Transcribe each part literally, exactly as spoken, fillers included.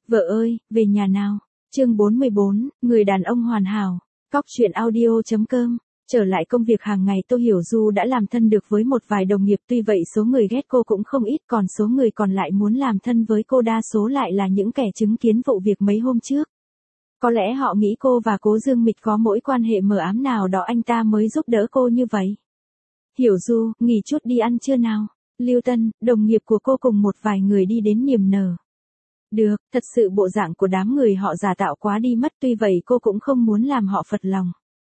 Vợ ơi, về nhà nào. Chương bốn mươi bốn, người đàn ông hoàn hảo. Cóc truyện audio.com. Trở lại công việc hàng ngày, Tô Hiểu Du đã làm thân được với một vài đồng nghiệp, tuy vậy số người ghét cô cũng không ít, còn số người còn lại muốn làm thân với cô đa số lại là những kẻ chứng kiến vụ việc mấy hôm trước. Có lẽ họ nghĩ cô và Cố Dương Mịch có mối quan hệ mờ ám nào đó, anh ta mới giúp đỡ cô như vậy. Hiểu Du, nghỉ chút đi ăn trưa nào. Lưu Tân, đồng nghiệp của cô cùng một vài người đi đến niềm nở. Được, thật sự bộ dạng của đám người họ giả tạo quá đi mất, tuy vậy cô cũng không muốn làm họ phật lòng.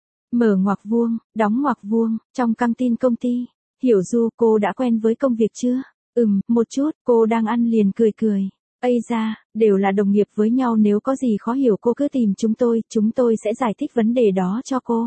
Mở ngoặc vuông, đóng ngoặc vuông, trong căng tin công ty. Hiểu Du, cô đã quen với công việc chưa? Ừm, một chút, cô đang ăn liền cười cười. Ây da, đều là đồng nghiệp với nhau, nếu có gì khó hiểu cô cứ tìm chúng tôi, chúng tôi sẽ giải thích vấn đề đó cho cô.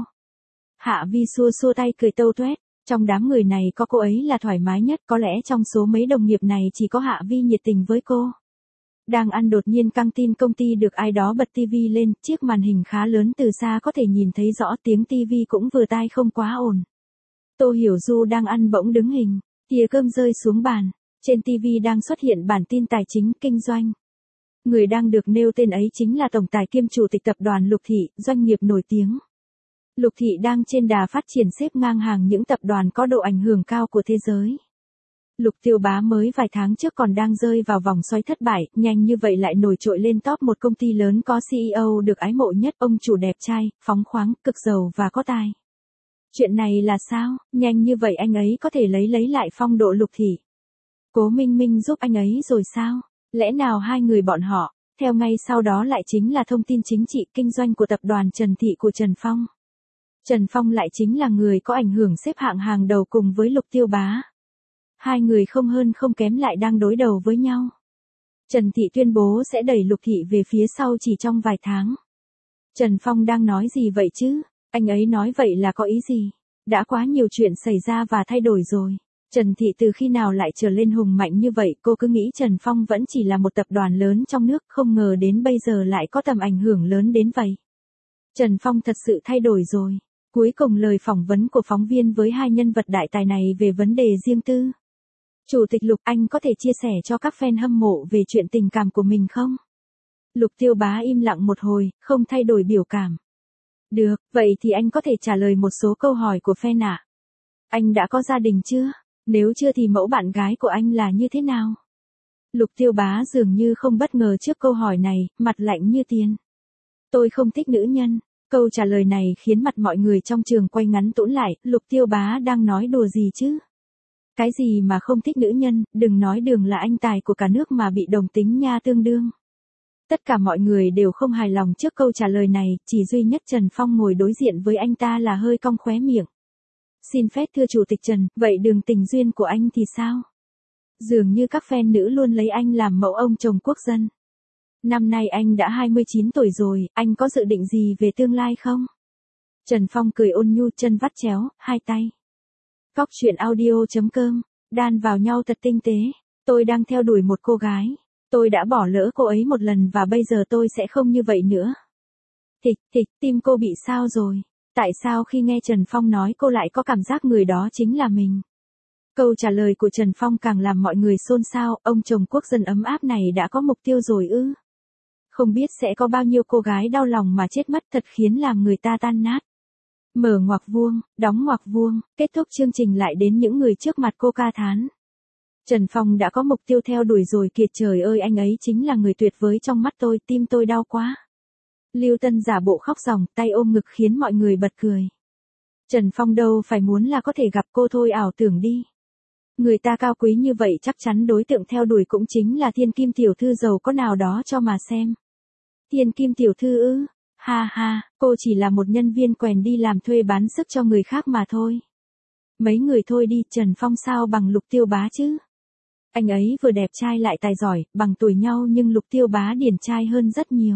Hạ Vi xua xua tay cười tâu tuét. Trong đám người này có cô ấy là thoải mái nhất, có lẽ trong số mấy đồng nghiệp này chỉ có Hạ Vi nhiệt tình với cô. Đang ăn đột nhiên căng tin công ty được ai đó bật tivi lên, chiếc màn hình khá lớn, từ xa có thể nhìn thấy rõ, tiếng tivi cũng vừa tai không quá ồn. Tô Hiểu Du đang ăn bỗng đứng hình, thìa cơm rơi xuống bàn, trên tivi đang xuất hiện bản tin tài chính kinh doanh. Người đang được nêu tên ấy chính là tổng tài kiêm chủ tịch tập đoàn Lục Thị, doanh nghiệp nổi tiếng. Lục Thị đang trên đà phát triển, xếp ngang hàng những tập đoàn có độ ảnh hưởng cao của thế giới. Lục Tiêu Bá mới vài tháng trước còn đang rơi vào vòng xoáy thất bại, nhanh như vậy lại nổi trội lên top một công ty lớn, có xê e ô được ái mộ nhất, ông chủ đẹp trai, phóng khoáng, cực giàu và có tài. Chuyện này là sao, nhanh như vậy anh ấy có thể lấy lấy lại phong độ Lục Thị. Cố Minh Minh giúp anh ấy rồi sao? Lẽ nào hai người bọn họ, theo ngay sau đó lại chính là thông tin chính trị kinh doanh của tập đoàn Trần Thị của Trần Phong. Trần Phong lại chính là người có ảnh hưởng, xếp hạng hàng đầu cùng với Lục Tiêu Bá. Hai người không hơn không kém lại đang đối đầu với nhau. Trần Thị tuyên bố sẽ đẩy Lục Thị về phía sau chỉ trong vài tháng. Trần Phong đang nói gì vậy chứ? Anh ấy nói vậy là có ý gì? Đã quá nhiều chuyện xảy ra và thay đổi rồi. Trần Thị từ khi nào lại trở lên hùng mạnh như vậy? Cô cứ nghĩ Trần Phong vẫn chỉ là một tập đoàn lớn trong nước, không ngờ đến bây giờ lại có tầm ảnh hưởng lớn đến vậy. Trần Phong thật sự thay đổi rồi. Cuối cùng lời phỏng vấn của phóng viên với hai nhân vật đại tài này về vấn đề riêng tư. Chủ tịch Lục, anh có thể chia sẻ cho các fan hâm mộ về chuyện tình cảm của mình không? Lục Tiêu Bá im lặng một hồi, không thay đổi biểu cảm. Được, vậy thì anh có thể trả lời một số câu hỏi của fan ạ. Anh đã có gia đình chưa? Nếu chưa thì mẫu bạn gái của anh là như thế nào? Lục Tiêu Bá dường như không bất ngờ trước câu hỏi này, mặt lạnh như tiền. Tôi không thích nữ nhân. Câu trả lời này khiến mặt mọi người trong trường quay ngắn tũn lại, Lục Tiêu Bá đang nói đùa gì chứ? Cái gì mà không thích nữ nhân, đừng nói Đường là anh tài của cả nước mà bị đồng tính nha tương đương. Tất cả mọi người đều không hài lòng trước câu trả lời này, chỉ duy nhất Trần Phong ngồi đối diện với anh ta là hơi cong khóe miệng. Xin phép thưa Chủ tịch Trần, vậy đường tình duyên của anh thì sao? Dường như các fan nữ luôn lấy anh làm mẫu ông chồng quốc dân. Năm nay anh đã hai mươi chín tuổi rồi, anh có dự định gì về tương lai không? Trần Phong cười ôn nhu, chân vắt chéo, hai tay. Cóc truyện audio.com, đan vào nhau thật tinh tế. Tôi đang theo đuổi một cô gái. Tôi đã bỏ lỡ cô ấy một lần và bây giờ tôi sẽ không như vậy nữa. Thịch, thịch, tim cô bị sao rồi? Tại sao khi nghe Trần Phong nói cô lại có cảm giác người đó chính là mình? Câu trả lời của Trần Phong càng làm mọi người xôn xao, ông chồng quốc dân ấm áp này đã có mục tiêu rồi ư? Không biết sẽ có bao nhiêu cô gái đau lòng mà chết mất, thật khiến làm người ta tan nát. Mở ngoặc vuông, đóng ngoặc vuông, kết thúc chương trình lại đến những người trước mặt cô ca thán. Trần Phong đã có mục tiêu theo đuổi rồi kìa, trời ơi, anh ấy chính là người tuyệt vời trong mắt tôi, tim tôi đau quá. Lưu Tân giả bộ khóc ròng, tay ôm ngực khiến mọi người bật cười. Trần Phong đâu phải muốn là có thể gặp cô thôi, ảo tưởng đi. Người ta cao quý như vậy chắc chắn đối tượng theo đuổi cũng chính là thiên kim tiểu thư giàu có nào đó cho mà xem. Thiên kim tiểu thư ư? Ha ha, cô chỉ là một nhân viên quèn đi làm thuê bán sức cho người khác mà thôi. Mấy người thôi đi, Trần Phong sao bằng Lục Tiêu Bá chứ? Anh ấy vừa đẹp trai lại tài giỏi, bằng tuổi nhau nhưng Lục Tiêu Bá điển trai hơn rất nhiều.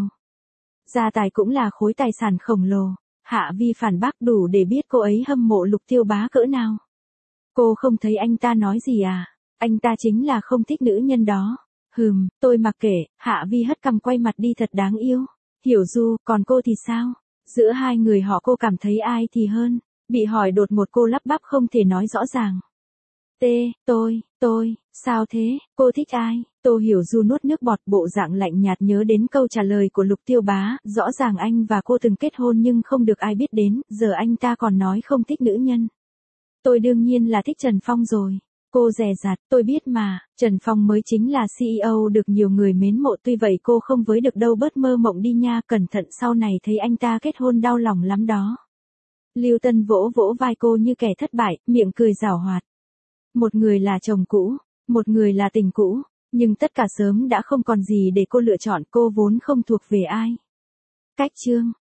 Gia tài cũng là khối tài sản khổng lồ. Hạ Vi phản bác đủ để biết cô ấy hâm mộ Lục Tiêu Bá cỡ nào. Cô không thấy anh ta nói gì à? Anh ta chính là không thích nữ nhân đó. Hừm, tôi mặc kệ. Hạ Vi hất cằm quay mặt đi thật đáng yêu. Hiểu Du, còn cô thì sao? Giữa hai người họ cô cảm thấy ai thì hơn? Bị hỏi đột ngột cô lắp bắp không thể nói rõ ràng. T, tôi, tôi, sao thế, cô thích ai? Tô Hiểu Du nuốt nước bọt, bộ dạng lạnh nhạt nhớ đến câu trả lời của Lục Tiêu Bá, rõ ràng anh và cô từng kết hôn nhưng không được ai biết đến, giờ anh ta còn nói không thích nữ nhân. Tôi đương nhiên là thích Trần Phong rồi. Cô dè dặt, tôi biết mà, Trần Phong mới chính là xê e ô được nhiều người mến mộ, tuy vậy cô không với được đâu, bớt mơ mộng đi nha, cẩn thận sau này thấy anh ta kết hôn đau lòng lắm đó. Lưu Tân vỗ vỗ vai cô như kẻ thất bại, miệng cười giảo hoạt. Một người là chồng cũ, một người là tình cũ, nhưng tất cả sớm đã không còn gì để cô lựa chọn, cô vốn không thuộc về ai. Cách chương